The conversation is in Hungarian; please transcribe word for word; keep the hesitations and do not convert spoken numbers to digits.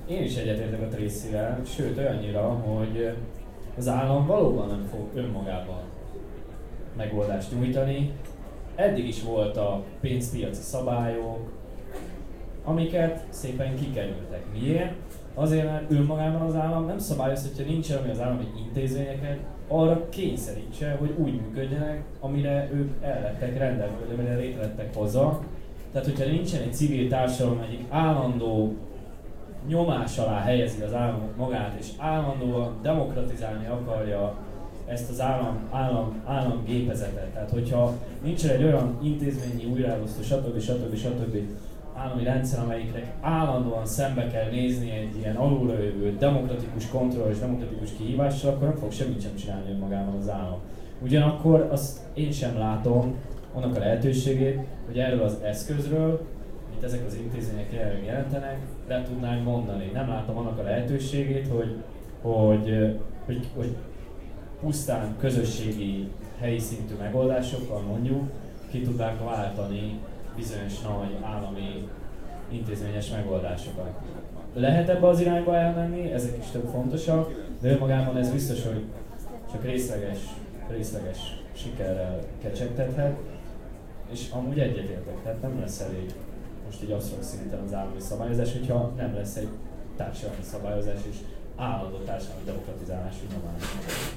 én is egyetértek a Tracyvel, sőt olyannyira, hogy az állam valóban nem fog önmagában megoldást nyújtani. Eddig is voltak pénzpiaci szabályok, amiket szépen kikerültek. Miért? Azért, mert önmagában az állam nem szabályoz, hogyha nincs ami az állami intézményeket arra kényszerítse, hogy úgy működjenek, amire ők el lettek rendelve, vagy amire létre lettek hozzá. Tehát, hogyha nincsen egy civil társadalom, egyik állandó nyomás alá helyezi az államok magát, és állandóan demokratizálni akarja ezt az állam, állam, államgépezetet. Tehát, hogyha nincsen egy olyan intézményi újraelosztó, stb. stb. stb. Állami rendszer, amelyikre állandóan szembe kell nézni egy ilyen alulra-jövő demokratikus kontroll és demokratikus kihívással, akkor nem fog semmit sem csinálni önmagában az állam. Ugyanakkor azt én sem látom annak a lehetőségét, hogy erről az eszközről, mint ezek az intézmények jelenleg jelentenek, le tudnánk mondani. Nem látom annak a lehetőségét, hogy, hogy, hogy, hogy pusztán közösségi, helyi szintű megoldásokkal mondjuk ki tudnánk váltani bizonyos nagy állami intézményes megoldásokat. Lehet ebbe az irányba elmenni, ezek is több fontosak, de önmagában ez biztos, hogy csak részleges, részleges sikerrel kecsegtethet, és amúgy egyetértek, tehát nem lesz elég most így abszolút szinten az állami szabályozás, hogyha nem lesz egy társadalmi szabályozás és állandó társadalmi demokratizálású nyomás.